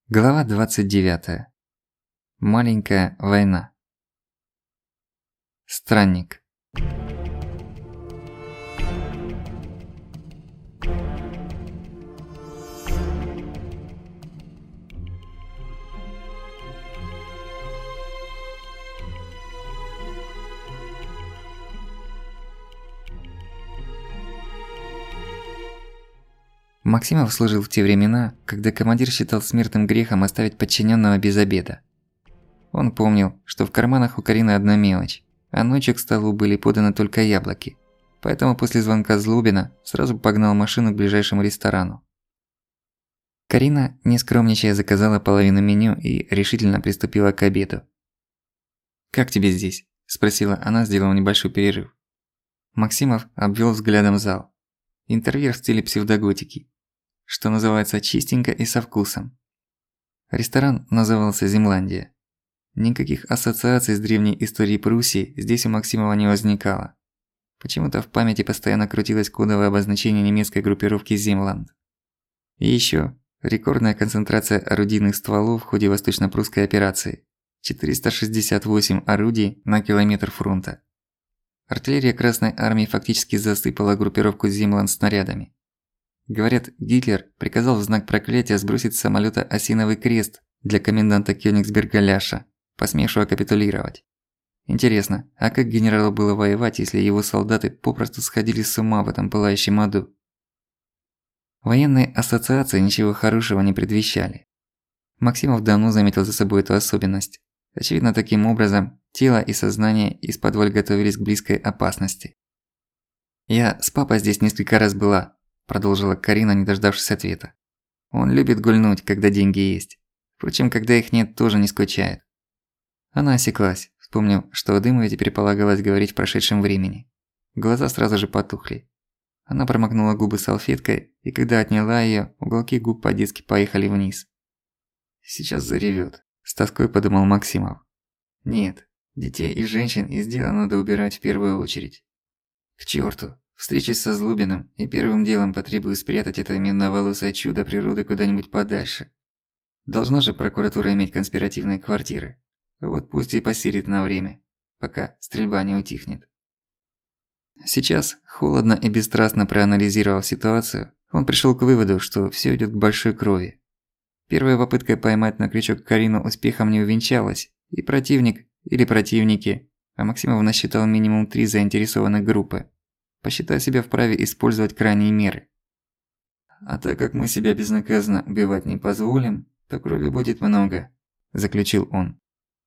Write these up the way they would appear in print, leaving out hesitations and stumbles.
Глава 29. Маленькая война. Странник. Максимов служил в те времена, когда командир считал смертным грехом оставить подчиненного без обеда. Он помнил, что в карманах у Карины одна мелочь, а ночью к столу были поданы только яблоки. Поэтому после звонка Злобина сразу погнал машину к ближайшему ресторану. Карина, не скромничая, заказала половину меню и решительно приступила к обеду. «Как тебе здесь?» – спросила она, сделав небольшой перерыв. Максимов обвел взглядом зал. Интерьер в стиле псевдоготики. Что называется, чистенько и со вкусом. Ресторан назывался «Земландия». Никаких ассоциаций с древней историей Пруссии здесь у Максимова не возникало. Почему-то в памяти постоянно крутилось кодовое обозначение немецкой группировки «Земланд». И ещё рекордная концентрация орудийных стволов в ходе восточно-прусской операции. 468 орудий на километр фронта. Артиллерия Красной Армии фактически засыпала группировку «Земланд» снарядами. Говорят, Гитлер приказал в знак проклятия сбросить с самолёта осиновый крест для коменданта Кёнигсберга Ляша, посмевшего капитулировать. Интересно, а как генералу было воевать, если его солдаты попросту сходили с ума в этом пылающем аду? Военные ассоциации ничего хорошего не предвещали. Максимов давно заметил за собой эту особенность. Очевидно, таким образом, тело и сознание исподволь готовились к близкой опасности. «Я с папой здесь несколько раз была», – продолжила Карина, не дождавшись ответа. «Он любит гульнуть, когда деньги есть. Впрочем, когда их нет, тоже не скучает». Она осеклась, вспомнив, что о Дымове теперь полагалось говорить в прошедшем времени. Глаза сразу же потухли. Она промокнула губы салфеткой, и когда отняла её, уголки губ по-детски поехали вниз. «Сейчас заревёт», – с тоской подумал Максимов. «Нет, детей и женщин из дела надо убирать в первую очередь. К чёрту, встречусь со Злобиным и первым делом потребую спрятать это минноволосое чудо природы куда-нибудь подальше. Должна же прокуратура иметь конспиративные квартиры. Вот пусть и посидит на время, пока стрельба не утихнет». Сейчас, холодно и бесстрастно проанализировав ситуацию, он пришёл к выводу, что всё идёт к большой крови. Первая попытка поймать на крючок Карину успехом не увенчалась, и противник или противники, а Максимов насчитал минимум 3 заинтересованных группы, посчитал себя вправе использовать крайние меры. «А так как мы себя безнаказанно убивать не позволим, то крови будет много», – заключил он.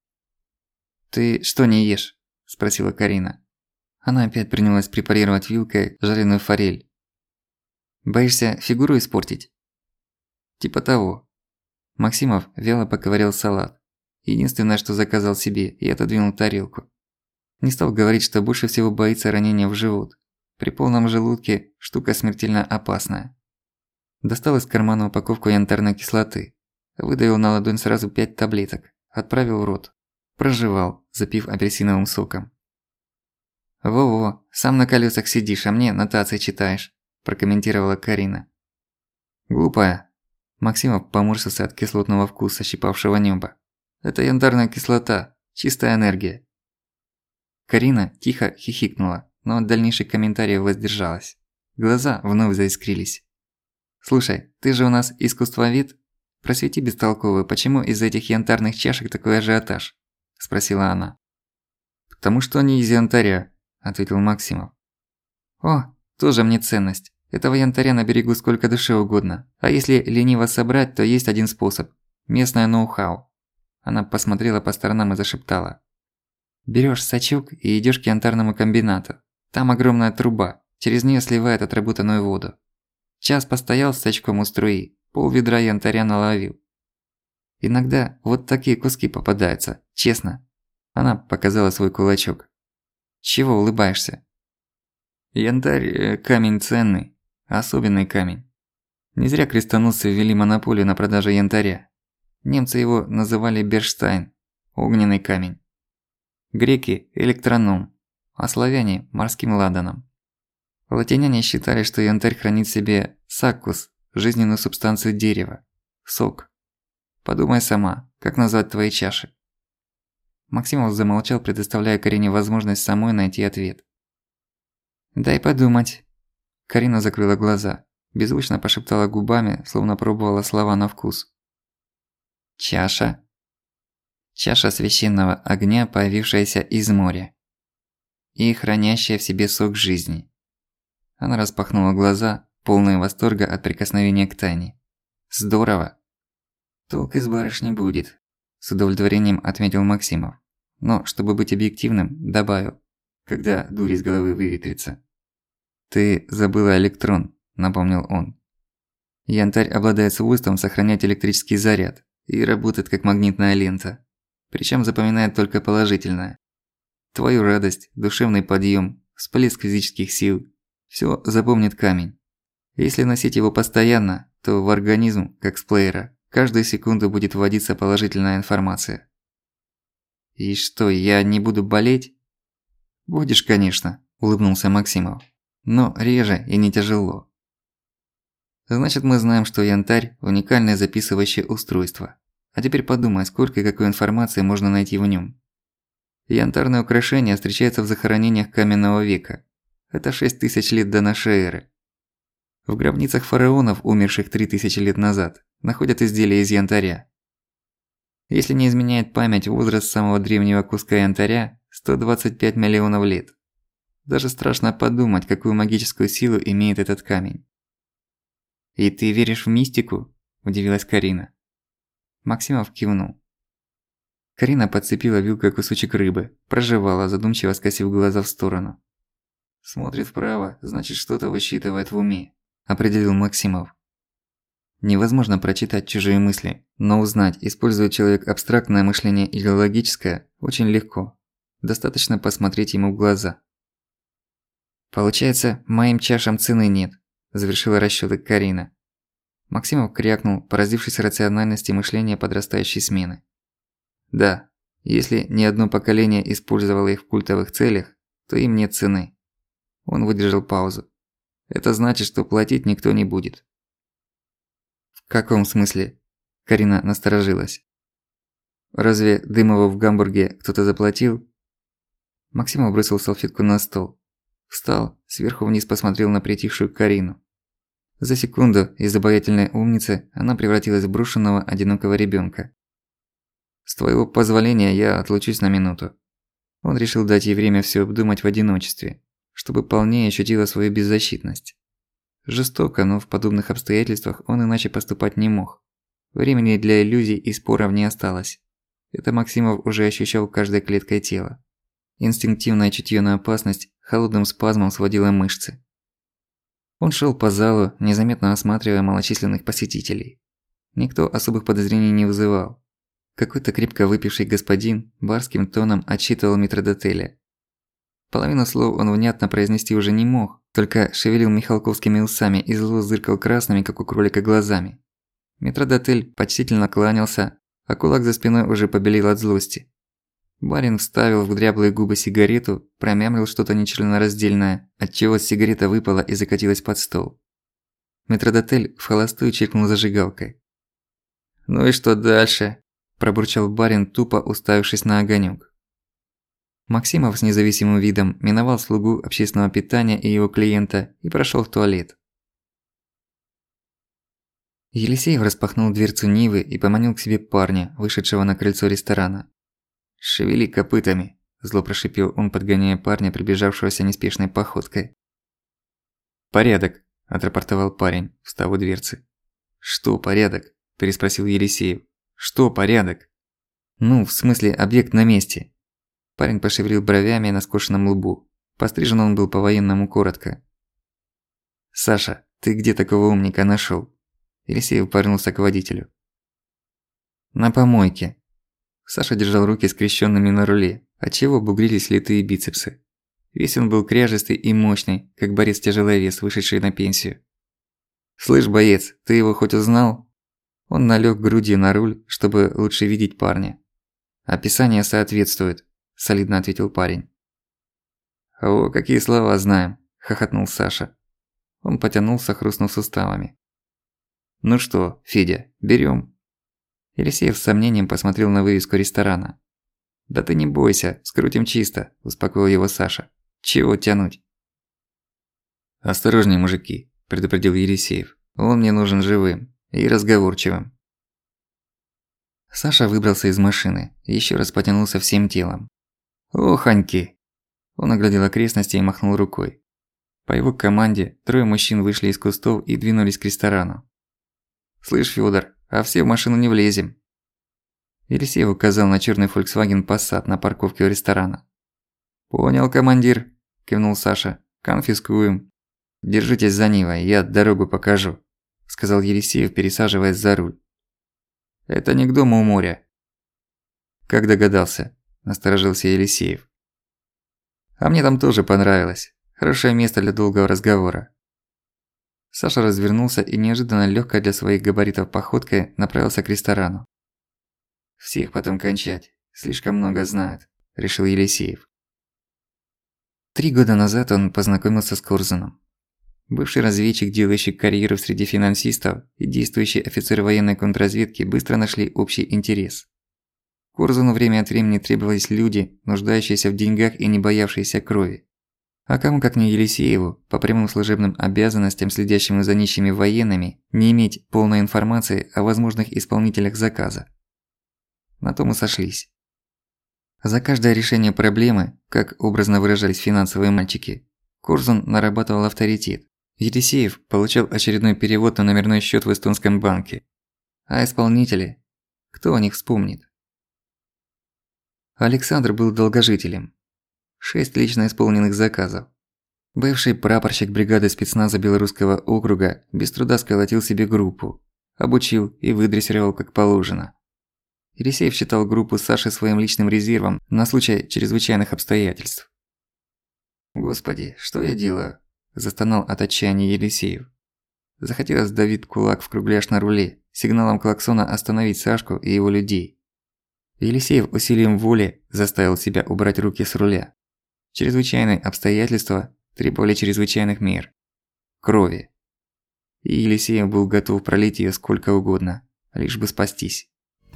«Ты что не ешь?» – спросила Карина. Она опять принялась препарировать вилкой жареную форель. «Боишься фигуру испортить?» «Типа того». Максимов вяло поковырял салат. Единственное, что заказал себе, и отодвинул тарелку. Не стал говорить, что больше всего боится ранения в живот. При полном желудке штука смертельно опасная. Достал из кармана упаковку янтарной кислоты. Выдавил на ладонь сразу 5 таблеток. Отправил в рот. Прожевал, запив апельсиновым соком. «Во-во, сам на колёсах сидишь, а мне нотации читаешь», – прокомментировала Карина. «Глупая». Максимов поморщился от кислотного вкуса, щипавшего небо. «Это янтарная кислота, чистая энергия». Карина тихо хихикнула, но от дальнейших комментариев воздержалась. Глаза вновь заискрились. «Слушай, ты же у нас искусствовед? Просвети бестолковую, почему из этих янтарных чашек такой ажиотаж?» – спросила она. «Потому что они из янтаря», – ответил Максимов. «О, тоже мне ценность. Этого янтаря на берегу сколько душе угодно. А если лениво собрать, то есть один способ. Местное ноу-хау». Она посмотрела по сторонам и зашептала. «Берёшь сачок и идёшь к янтарному комбинату. Там огромная труба, через неё сливают отработанную воду. Час постоял с сачком у струи, пол-ведра янтаря наловил. Иногда вот такие куски попадаются, честно». Она показала свой кулачок. «Чего улыбаешься?» «Янтарь – камень ценный, особенный камень. Не зря крестоносцы ввели монополию на продажу янтаря. Немцы его называли Берштайн – огненный камень. Греки – электроном, а славяне – морским ладаном. Латиняне считали, что янтарь хранит в себе саккус – жизненную субстанцию дерева, сок. Подумай сама, как назвать твои чаши?» Максимов замолчал, предоставляя Карине возможность самой найти ответ. «Дай подумать». Карина закрыла глаза, беззвучно пошептала губами, словно пробовала слова на вкус. «Чаша. Чаша священного огня, появившаяся из моря. И хранящая в себе сок жизни». Она распахнула глаза, полные восторга от прикосновения к тайне. «Здорово!» «Толк из барышни будет», – с удовлетворением отметил Максимов. Но, чтобы быть объективным, добавил: «когда дурь из головы выветрится». «Ты забыла электрон», – напомнил он. «Янтарь обладает свойством сохранять электрический заряд и работает как магнитная лента. Причем запоминает только положительное. Твою радость, душевный подъем, всплеск физических сил – всё запомнит камень. Если носить его постоянно, то в организм, как с плеера, каждую секунду будет вводиться положительная информация». «И что, я не буду болеть?» «Будешь, конечно», – улыбнулся Максимов. «Но реже и не тяжело». «Значит, мы знаем, что янтарь – уникальное записывающее устройство. А теперь подумай, сколько и какой информации можно найти в нём. Янтарное украшение встречается в захоронениях каменного века. Это 6000 лет до нашей эры. В гробницах фараонов, умерших 3000 лет назад, находят изделия из янтаря. Если не изменяет память, возраст самого древнего куска янтаря – 125 миллионов лет. Даже страшно подумать, какую магическую силу имеет этот камень». «И ты веришь в мистику?» – удивилась Карина. Максимов кивнул. Карина подцепила вилкой кусочек рыбы, прожевала, задумчиво скосив глаза в сторону. «Смотрит вправо, значит, что-то высчитывает в уме», – определил Максимов. Невозможно прочитать чужие мысли, но узнать, использует человек абстрактное мышление или логическое, очень легко. Достаточно посмотреть ему в глаза. «Получается, моим чашам цены нет», – завершила расчёты Карина. Максимов крякнул, поразившись рациональности мышления подрастающей смены. «Да, если ни одно поколение использовало их в культовых целях, то им нет цены». Он выдержал паузу. «Это значит, что платить никто не будет». «В каком смысле?» Карина насторожилась. «Разве Дымову в Гамбурге кто-то заплатил?» Максимов бросил салфетку на стол. Встал, сверху вниз посмотрел на притихшую Карину. За секунду из обаятельной умницы она превратилась в брошенного одинокого ребёнка. «С твоего позволения я отлучусь на минуту». Он решил дать ей время всё обдумать в одиночестве, чтобы полнее ощутила свою беззащитность. Жестоко, но в подобных обстоятельствах он иначе поступать не мог. Времени для иллюзий и споров не осталось. Это Максимов уже ощущал каждой клеткой тела. Инстинктивное чутьё на опасность холодным спазмом сводило мышцы. Он шёл по залу, незаметно осматривая малочисленных посетителей. Никто особых подозрений не вызывал. Какой-то крепко выпивший господин барским тоном отчитывал метрдотеля. Половину слов он внятно произнести уже не мог, только шевелил михалковскими усами и зло зыркал красными, как у кролика, глазами. Метрдотель почтительно кланялся, а кулак за спиной уже побелел от злости. Барин вставил в дряблые губы сигарету, промямлил что-то нечленораздельное, отчего сигарета выпала и закатилась под стол. Метрдотель в холостую чиркнул зажигалкой. «Ну и что дальше?» – пробурчал барин, тупо уставившись на огонёк. Максимов с независимым видом миновал слугу общественного питания и его клиента и прошёл в туалет. Елисеев распахнул дверцу Нивы и поманил к себе парня, вышедшего на крыльцо ресторана. «Шевели копытами», – зло прошипел он, подгоняя парня, прибежавшегося неспешной походкой. «Порядок», – отрапортовал парень, встав у дверцы. «Что порядок?» – переспросил Елисеев. «Что порядок?» «Ну, в смысле, объект на месте». Парень пошевелил бровями на скошенном лбу. Пострижен он был по-военному коротко. «Саша, ты где такого умника нашёл?» Елисеев повернулся к водителю. «На помойке». Саша держал руки скрещенными на руле, отчего бугрились литые бицепсы. Весь он был кряжестый и мощный, как борец-тяжеловес, вышедший на пенсию. «Слышь, боец, ты его хоть узнал?» Он налёг грудью на руль, чтобы лучше видеть парня. «Описание соответствует», – солидно ответил парень. «О, какие слова знаем», – хохотнул Саша. Он потянулся, хрустнув суставами. «Ну что, Федя, берём?» Елисеев с сомнением посмотрел на вывеску ресторана. «Да ты не бойся, скрутим чисто», – успокоил его Саша. «Чего тянуть?» «Осторожней, мужики», – предупредил Елисеев. «Он мне нужен живым и разговорчивым». Саша выбрался из машины и ещё раз потянулся всем телом. «Оханьки!» Он оглядел окрестности и махнул рукой. По его команде 3 мужчин вышли из кустов и двинулись к ресторану. «Слышь, Фёдор, а все в машину не влезем». Елисеев указал на чёрный Volkswagen Passat на парковке у ресторана. «Понял, командир», – кивнул Саша. «Конфискуем. Держитесь за Нивой, я дорогу покажу», – сказал Елисеев, пересаживаясь за руль. «Это не к дому у моря». «Как догадался?» – насторожился Елисеев. «А мне там тоже понравилось. Хорошее место для долгого разговора». Саша развернулся и неожиданно лёгкой для своих габаритов походкой направился к ресторану. «Всех потом кончать. Слишком много знают», – решил Елисеев. 3 года назад он познакомился с Корзуном. Бывший разведчик, делающий карьеру среди финансистов, и действующий офицер военной контрразведки быстро нашли общий интерес. Корзуну время от времени требовались люди, нуждающиеся в деньгах и не боявшиеся крови. А кому как не Елисееву, по прямым служебным обязанностям, следящему за нищими военными, не иметь полной информации о возможных исполнителях заказа. На том и сошлись. За каждое решение проблемы, как образно выражались финансовые мальчики, Корзун нарабатывал авторитет. Елисеев получал очередной перевод на номерной счёт в эстонском банке. А исполнители? Кто о них вспомнит? Александр был долгожителем. 6 лично исполненных заказов. Бывший прапорщик бригады спецназа Белорусского округа без труда сколотил себе группу, обучил и выдрессировал как положено. Елисеев считал группу Саши своим личным резервом на случай чрезвычайных обстоятельств. «Господи, что я делаю?» – застонал от отчаяния Елисеев. Захотелось давить кулак в кругляш на руле, сигналом клаксона остановить Сашку и его людей. Елисеев усилием воли заставил себя убрать руки с руля. Чрезвычайные обстоятельства требовали чрезвычайных мер. Крови. И Елисеев был готов пролить её сколько угодно, лишь бы спастись.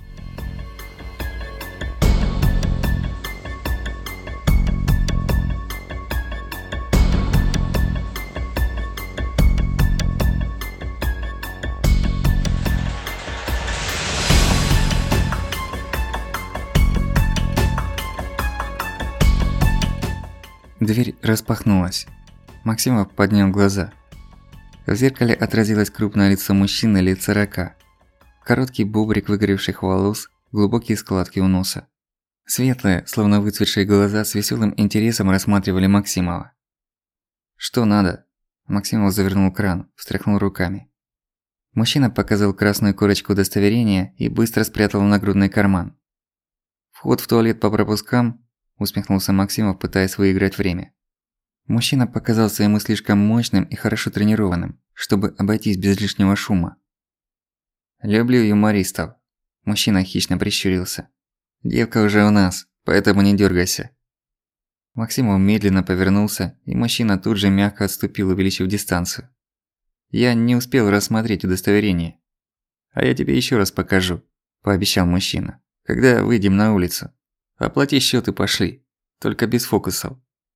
Дверь распахнулась. Максимов поднял глаза. В зеркале отразилось крупное лицо мужчины лет 40. Короткий бобрик выгоревших волос, глубокие складки у носа. Светлые, словно выцветшие глаза с веселым интересом рассматривали Максимова. «Что надо?» Максимов завернул кран, встряхнул руками. Мужчина показал красную корочку удостоверения и быстро спрятал в нагрудный карман. «Вход в туалет по пропускам?» – усмехнулся Максимов, пытаясь выиграть время. Мужчина показался ему слишком мощным и хорошо тренированным, чтобы обойтись без лишнего шума. «Люблю юмористов», – мужчина хищно прищурился. «Девка уже у нас, поэтому не дёргайся». Максимов медленно повернулся, и мужчина тут же мягко отступил, увеличив дистанцию. «Я не успел рассмотреть удостоверение. А я тебе ещё раз покажу», – пообещал мужчина, – «когда выйдем на улицу. Оплати счёт и пошли, только без фокусов».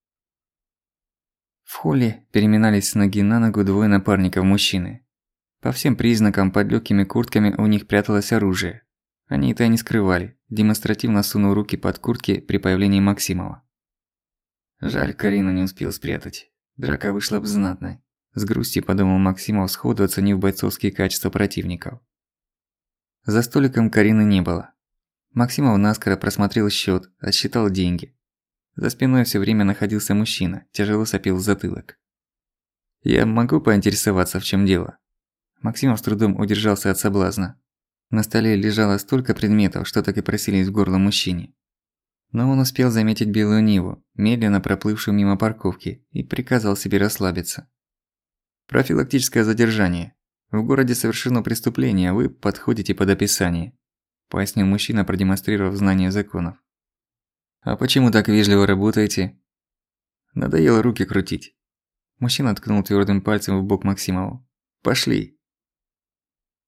В холле переминались с ноги на ногу двое напарников мужчины. По всем признакам под лёгкими куртками у них пряталось оружие. Они это и не скрывали, демонстративно сунув руки под куртки при появлении Максимова. «Жаль, Карину не успел спрятать. Драка вышла б знатной», – с грустью подумал Максимов, сходу оценив бойцовские качества противников. За столиком Карины не было. Максимов наскоро просмотрел счёт, отсчитал деньги. За спиной всё время находился мужчина, тяжело сопел в затылок. «Я могу поинтересоваться, в чём дело?» Максимов с трудом удержался от соблазна. На столе лежало столько предметов, что так и просились в горло мужчине. Но он успел заметить белую Ниву, медленно проплывшую мимо парковки, и приказал себе расслабиться. «Профилактическое задержание. В городе совершено преступление, вы подходите под описание», – пояснил мужчина, продемонстрировав знание законов. «А почему так вежливо работаете?» «Надоело руки крутить». Мужчина ткнул твёрдым пальцем в бок Максимову. «Пошли».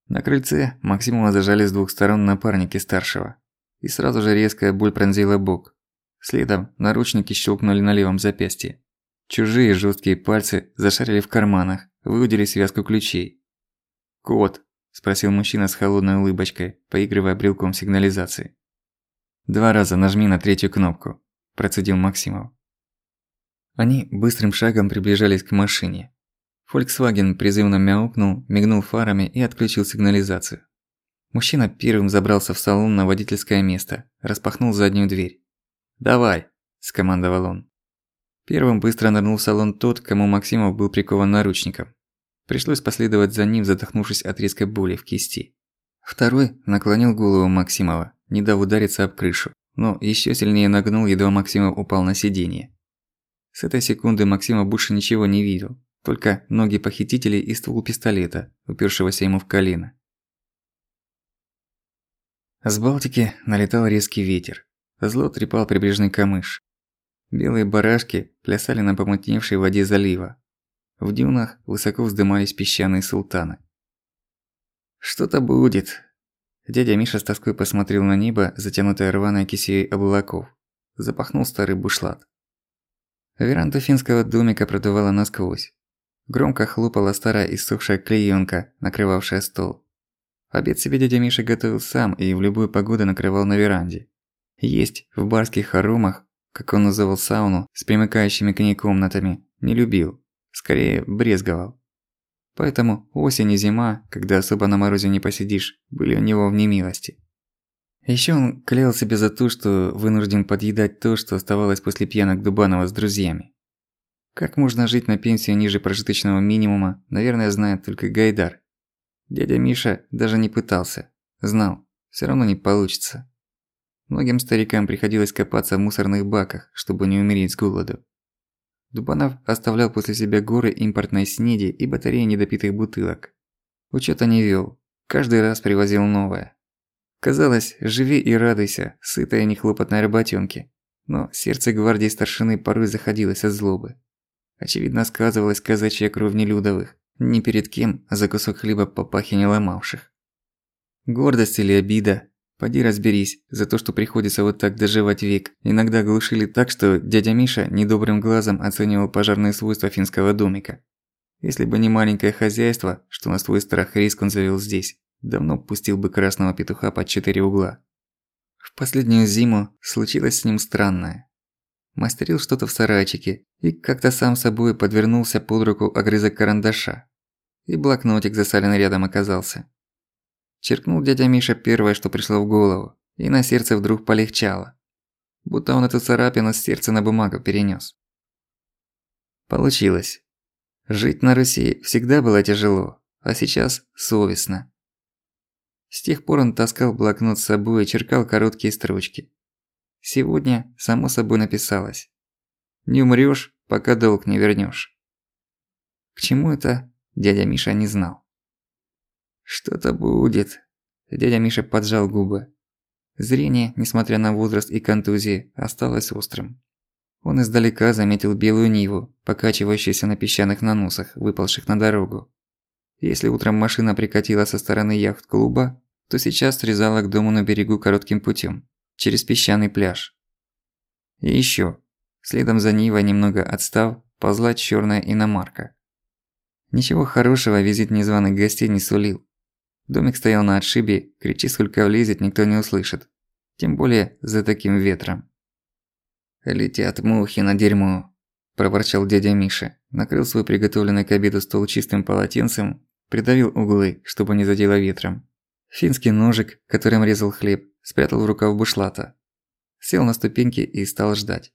На крыльце Максимова зажали с двух сторон напарники старшего. И сразу же резкая боль пронзила бок. Следом наручники щелкнули на левом запястье. Чужие жесткие пальцы зашарили в карманах, выудили связку ключей. «Код?» – спросил мужчина с холодной улыбочкой, поигрывая брелком сигнализации. «2 раза нажми на 3-ю кнопку», – процедил Максимов. Они быстрым шагом приближались к машине. Volkswagen призывно мяукнул, мигнул фарами и отключил сигнализацию. Мужчина первым забрался в салон на водительское место, распахнул заднюю дверь. «Давай!» – скомандовал он. Первым быстро нырнул в салон тот, кому Максимов был прикован наручником. Пришлось последовать за ним, задохнувшись от резкой боли в кисти. Второй наклонил голову Максимова, не дав удариться об крышу, но ещё сильнее нагнул, едва Максимов упал на сиденье. С этой секунды Максимов больше ничего не видел, только ноги похитителей и ствол пистолета, упёршегося ему в колено. С Балтики налетал резкий ветер. Зло трепал прибрежный камыш. Белые барашки плясали на помутневшей воде залива. В дюнах высоко вздымались песчаные султаны. «Что-то будет». Дядя Миша с тоской посмотрел на небо, затянутое рваной кисеей облаков. Запахнул старый бушлат. Веранду финского домика продувало насквозь. Громко хлопала старая иссохшая клеёнка, накрывавшая стол. Обед себе дядя Миша готовил сам и в любую погоду накрывал на веранде. Есть в барских хоромах, как он называл сауну, с примыкающими к ней комнатами, не любил, скорее брезговал. Поэтому осень и зима, когда особо на морозе не посидишь, были у него в немилости. Ещё он клял себя за то, что вынужден подъедать то, что оставалось после пьянок Дубанова с друзьями. Как можно жить на пенсию ниже прожиточного минимума, наверное, знает только Гайдар. Дядя Миша даже не пытался. Знал, всё равно не получится. Многим старикам приходилось копаться в мусорных баках, чтобы не умереть с голоду. Дубанов оставлял после себя горы импортной снеди и батареи недопитых бутылок. Учёта не вёл, каждый раз привозил новое. Казалось, живи и радуйся, сытой и нехлопотной работёнке. Но сердце гвардии старшины порой заходилось от злобы. Очевидно, сказывалась казачья кровь Нелюдовых, ни перед кем за кусок хлеба папахи не ломавших. Гордость или обида? Поди разберись, за то, что приходится вот так доживать век. Иногда глушили так, что дядя Миша недобрым глазом оценивал пожарные свойства финского домика. Если бы не маленькое хозяйство, что на свой страх и риск он завел здесь, давно пустил бы красного петуха под 4 угла. В последнюю зиму случилось с ним странное. Мастерил что-то в сарайчике и как-то сам собой подвернулся под руку огрызок карандаша. И блокнотик засаленный рядом оказался. Черкнул дядя Миша первое, что пришло в голову, и на сердце вдруг полегчало. Будто он эту царапину с сердца на бумагу перенёс. Получилось. Жить на Руси всегда было тяжело, а сейчас совестно. С тех пор он таскал блокнот с собой и черкал короткие строчки. Сегодня само собой написалось: «Не умрёшь, пока долг не вернёшь». К чему это, дядя Миша не знал. «Что-то будет». Дядя Миша поджал губы. Зрение, несмотря на возраст и контузии, осталось острым. Он издалека заметил белую Ниву, покачивающуюся на песчаных наносах, выпалших на дорогу. Если утром машина прикатила со стороны яхт-клуба, то сейчас срезала к дому на берегу коротким путём, через песчаный пляж. И ещё. Следом за Нивой, немного отстав, ползла чёрная иномарка. Ничего хорошего визит незваных гостей не сулил. Домик стоял на отшибе, кричи сколько влезет, никто не услышит. Тем более за таким ветром. «Летят мухи на дерьмо», – проворчал дядя Миша, накрыл свой приготовленный к обеду стол чистым полотенцем, придавил углы, чтобы не задело ветром. Финский ножик, которым резал хлеб, спрятал в рукав бушлата. Сел на ступеньки и стал ждать.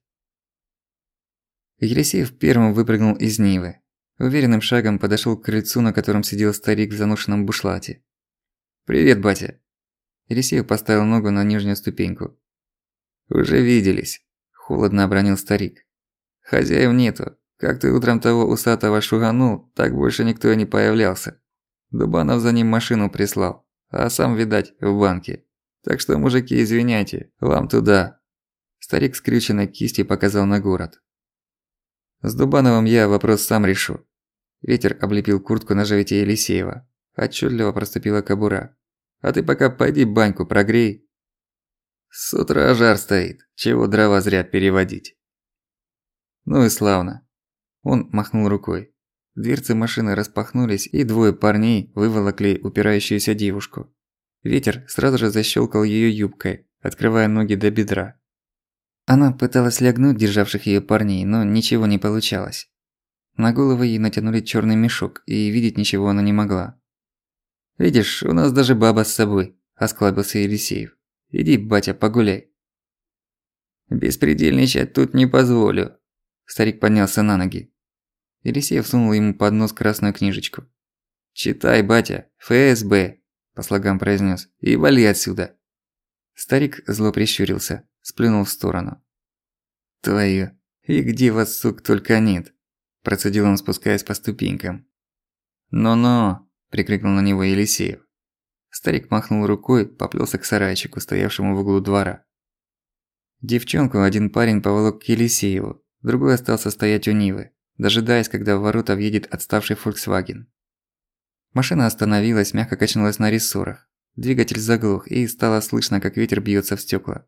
Елисеев первым выпрыгнул из Нивы. Уверенным шагом подошёл к крыльцу, на котором сидел старик в заношенном бушлате. «Привет, батя!» Елисеев поставил ногу на нижнюю ступеньку. «Уже виделись», – холодно обронил старик. «Хозяев нету. Как ты утром того усатого шуганул, так больше никто и не появлялся. Дубанов за ним машину прислал, а сам, видать, в банке. Так что, мужики, извиняйте, вам туда». Старик скрюченной кистью показал на город. «С Дубановым я вопрос сам решу». Ветер облепил куртку на животе Елисеева. Отчётливо проступила кобура. «А ты пока пойди баньку прогрей». «С утра жар стоит, чего дрова зря переводить». «Ну и славно». Он махнул рукой. Дверцы машины распахнулись, и двое парней выволокли упирающуюся девушку. Ветер сразу же защёлкал её юбкой, открывая ноги до бедра. Она пыталась лягнуть державших её парней, но ничего не получалось. На голову ей натянули чёрный мешок, и видеть ничего она не могла. «Видишь, у нас даже баба с собой», – осклабился Елисеев. «Иди, батя, погуляй». «Беспредельничать тут не позволю». Старик поднялся на ноги. Елисеев сунул ему под нос красную книжечку. «Читай, батя, ФСБ», – по слогам произнёс, – «и вали отсюда». Старик зло прищурился, сплюнул в сторону. «Твою, и где вас, сук, только нет», – процедил он, спускаясь по ступенькам. «Но-но», – прикрикнул на него Елисеев. Старик махнул рукой, поплёлся к сарайчику, стоявшему в углу двора. Девчонку один парень поволок к Елисееву, другой остался стоять у Нивы, дожидаясь, когда в ворота въедет отставший Volkswagen. Машина остановилась, мягко качнулась на рессорах. Двигатель заглох, и стало слышно, как ветер бьётся в стёкла.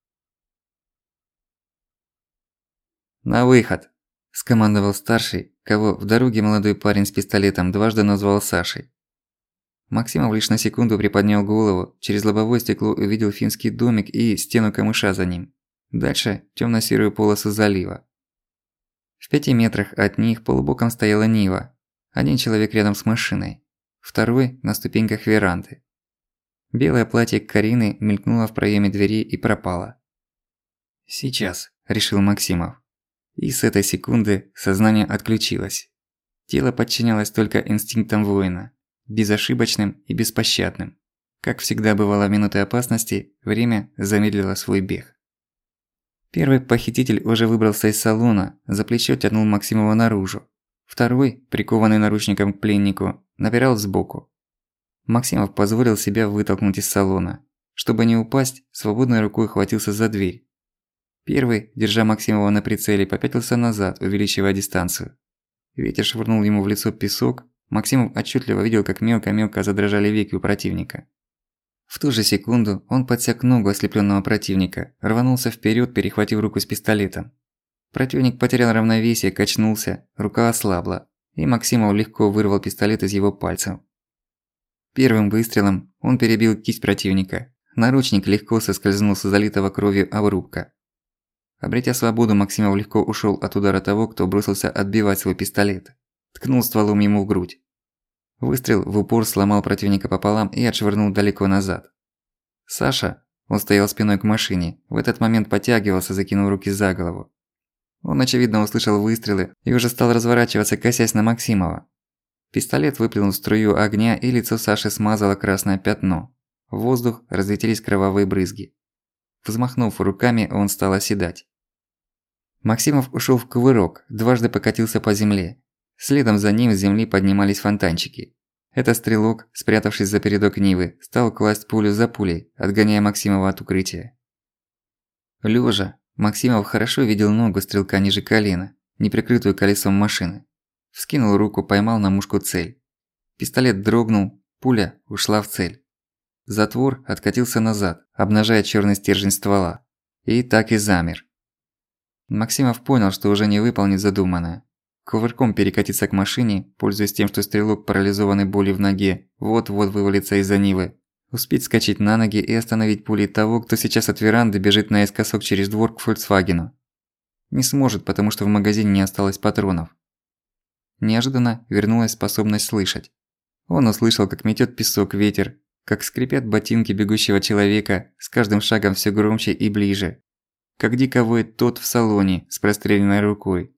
«На выход!» – скомандовал старший, кого в дороге молодой парень с пистолетом дважды назвал Сашей. Максимов лишь на секунду приподнял голову, через лобовое стекло увидел финский домик и стену камыша за ним. Дальше – тёмно-серую полосу залива. В 5 метрах от них полубоком стояла Нива. Один человек рядом с машиной, второй – на ступеньках веранды. Белое платье Карины мелькнуло в проеме двери и пропало. «Сейчас», – решил Максимов. И с этой секунды сознание отключилось. Тело подчинялось только инстинктам воина, безошибочным и беспощадным. Как всегда бывало в минуты опасности, время замедлило свой бег. Первый похититель уже выбрался из салона, за плечо тянул Максимова наружу. Второй, прикованный наручником к пленнику, напирал сбоку. Максимов позволил себя вытолкнуть из салона. Чтобы не упасть, свободной рукой хватился за дверь. Первый, держа Максимова на прицеле, попятился назад, увеличивая дистанцию. Ветер швырнул ему в лицо песок, Максимов отчётливо видел, как мелко-мелко задрожали веки у противника. В ту же секунду он подсек ногу ослеплённого противника, рванулся вперёд, перехватив руку с пистолетом. Противник потерял равновесие, качнулся, рука ослабла, и Максимов легко вырвал пистолет из его пальцев. Первым выстрелом он перебил кисть противника. Наручник легко соскользнул с залитого кровью обрубка. Обретя свободу, Максимов легко ушёл от удара того, кто бросился отбивать свой пистолет. Ткнул стволом ему в грудь. Выстрел в упор сломал противника пополам и отшвырнул далеко назад. Саша, он стоял спиной к машине, в этот момент подтягивался, закинув руки за голову. Он, очевидно, услышал выстрелы и уже стал разворачиваться, косясь на Максимова. Пистолет выплюнул струю огня, и лицо Саши смазало красное пятно. В воздух разлетелись кровавые брызги. Взмахнув руками, он стал оседать. Максимов ушёл в кувырок, дважды покатился по земле. Следом за ним с земли поднимались фонтанчики. Это стрелок, спрятавшись за передок Нивы, стал класть пулю за пулей, отгоняя Максимова от укрытия. Лёжа, Максимов хорошо видел ногу стрелка ниже колена, не прикрытую колесом машины. Вскинул руку, поймал на мушку цель. Пистолет дрогнул, пуля ушла в цель. Затвор откатился назад, обнажая чёрный стержень ствола. И так и замер. Максимов понял, что уже не выполнит задуманное. Кувырком перекатиться к машине, пользуясь тем, что стрелок, парализованный болью в ноге, вот-вот вывалится из-за Нивы. Успеть вскочить на ноги и остановить пулей того, кто сейчас от веранды бежит наискосок через двор к «Фольксвагену». Не сможет, потому что в магазине не осталось патронов. Неожиданно вернулась способность слышать. Он услышал, как метёт песок ветер, как скрипят ботинки бегущего человека, с каждым шагом всё громче и ближе. Как дико воет тот в салоне с простреленной рукой.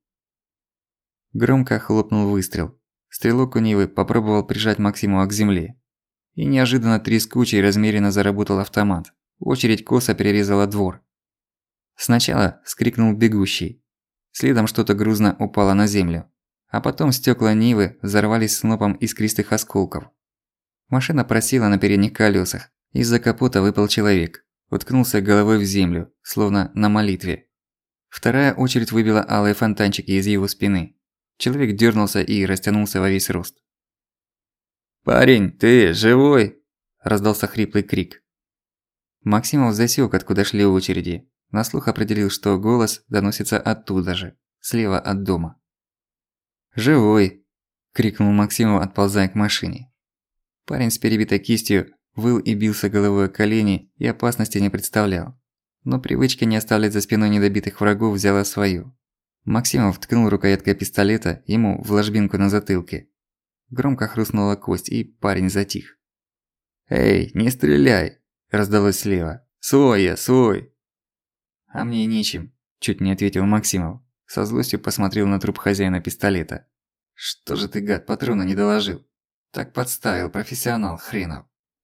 Громко хлопнул выстрел. Стрелок у Нивы попробовал прижать Максимова к земле. И неожиданно трескуче и размеренно заработал автомат. Очередь косо перерезала двор. Сначала вскрикнул бегущий. Следом что-то грузно упало на землю. А потом стёкла Нивы взорвались снопом искристых осколков. Машина просела на передних колёсах. Из-за капота выпал человек. Уткнулся головой в землю, словно на молитве. Вторая очередь выбила алые фонтанчики из его спины. Человек дёрнулся и растянулся во весь рост. «Парень, ты живой?» – раздался хриплый крик. Максимов засёк, откуда шли очереди. На слух определил, что голос доносится оттуда же, слева от дома. «Живой!» – крикнул Максимов, отползая к машине. Парень с перебитой кистью выл и бился головой о колени и опасности не представлял. Но привычка не оставлять за спиной недобитых врагов взяла свою. Максимов ткнул рукояткой пистолета ему в ложбинку на затылке. Громко хрустнула кость, и парень затих. «Эй, не стреляй!» – раздалось слева. «Свой я, свой!» «А мне нечем», – чуть не ответил Максимов. Со злостью посмотрел на труп хозяина пистолета. «Что же ты, гад, патрона не доложил? Так подставил, профессионал хренов».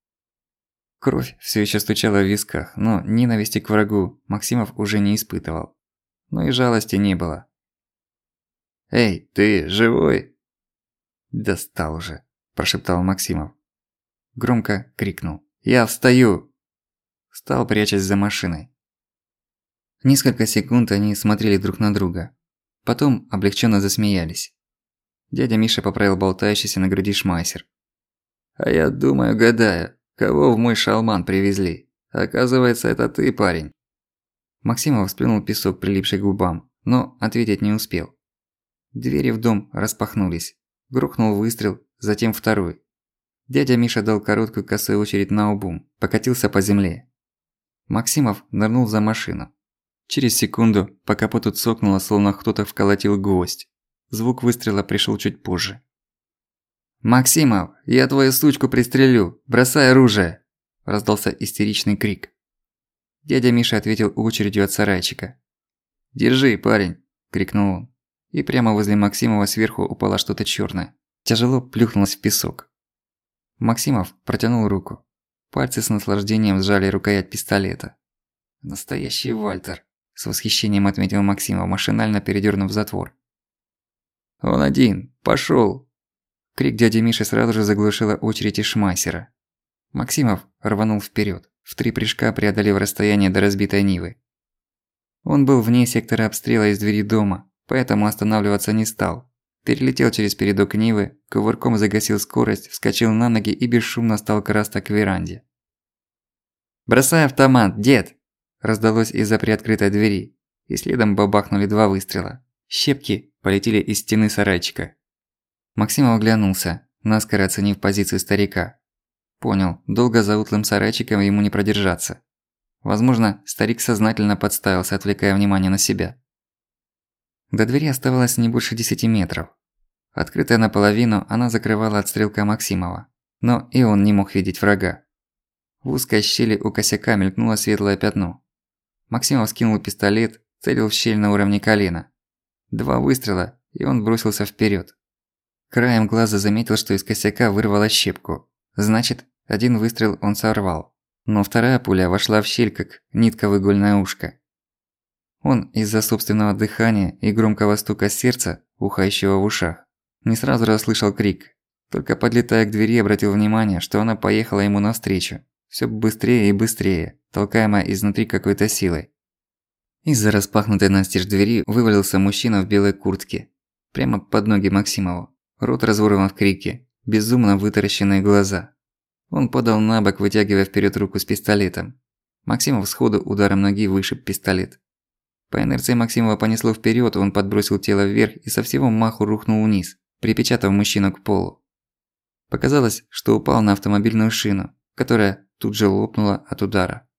Кровь всё ещё стучала в висках, но ненависти к врагу Максимов уже не испытывал. Но и жалости не было. «Эй, ты живой?» «Достал уже», – прошептал Максимов. Громко крикнул. «Я встаю!» Встал, прячась за машиной. Несколько секунд они смотрели друг на друга. Потом облегчённо засмеялись. Дядя Миша поправил болтающийся на груди шмайсер. «А я думаю, гадаю, кого в мой шалман привезли? Оказывается, это ты, парень». Максимов сплюнул песок, прилипший к губам, но ответить не успел. Двери в дом распахнулись. Грохнул выстрел, затем второй. Дядя Миша дал короткую косую очередь наобум, покатился по земле. Максимов нырнул за машину. Через секунду по капоту цокнуло, словно кто-то вколотил гвоздь. Звук выстрела пришёл чуть позже. «Максимов, я твою сучку пристрелю! Бросай оружие!» – раздался истеричный крик. Дядя Миша ответил очередью от сарайчика. «Держи, парень!» – крикнул он. И прямо возле Максимова сверху упало что-то чёрное. Тяжело плюхнулось в песок. Максимов протянул руку. Пальцы с наслаждением сжали рукоять пистолета. «Настоящий Вальтер!» – с восхищением отметил Максимов, машинально передёрнув затвор. «Он один! Пошёл!» Крик дяди Миши сразу же заглушила очередь из шмайсера. Максимов рванул вперёд, в 3 прыжка преодолев расстояние до разбитой Нивы. Он был вне сектора обстрела из двери дома, поэтому останавливаться не стал. Перелетел через передок Нивы, кувырком загасил скорость, вскочил на ноги и бесшумно стал красться к веранде. «Бросай автомат, дед!» – раздалось из-за приоткрытой двери, и следом бабахнули 2 выстрела. Щепки полетели из стены сарайчика. Максимов оглянулся, наскоро оценив позицию старика. Понял, долго за утлым сарайчиком ему не продержаться. Возможно, старик сознательно подставился, отвлекая внимание на себя. До двери оставалось не больше 10 метров. Открытая наполовину, она закрывала от стрелка Максимова. Но и он не мог видеть врага. В узкой щели у косяка мелькнуло светлое пятно. Максимов скинул пистолет, целил в щель на уровне колена. 2 выстрела, и он бросился вперёд. Краем глаза заметил, что из косяка вырвало щепку. Значит, 1 выстрел он сорвал. Но вторая пуля вошла в щель, как нитка в игольное ушко. Он из-за собственного дыхания и громкого стука сердца, ухающего в ушах, не сразу расслышал крик. Только подлетая к двери, обратил внимание, что она поехала ему навстречу. Всё быстрее и быстрее, толкаемая изнутри какой-то силой. Из-за распахнутой настежь двери вывалился мужчина в белой куртке. Прямо под ноги Максимову. Рот разворван в крике, безумно вытаращенные глаза. Он подал набок, вытягивая вперёд руку с пистолетом. Максимов сходу ударом ноги вышиб пистолет. По инерции Максимова понесло вперёд, он подбросил тело вверх и со всего маху рухнул вниз, припечатав мужчину к полу. Показалось, что упал на автомобильную шину, которая тут же лопнула от удара.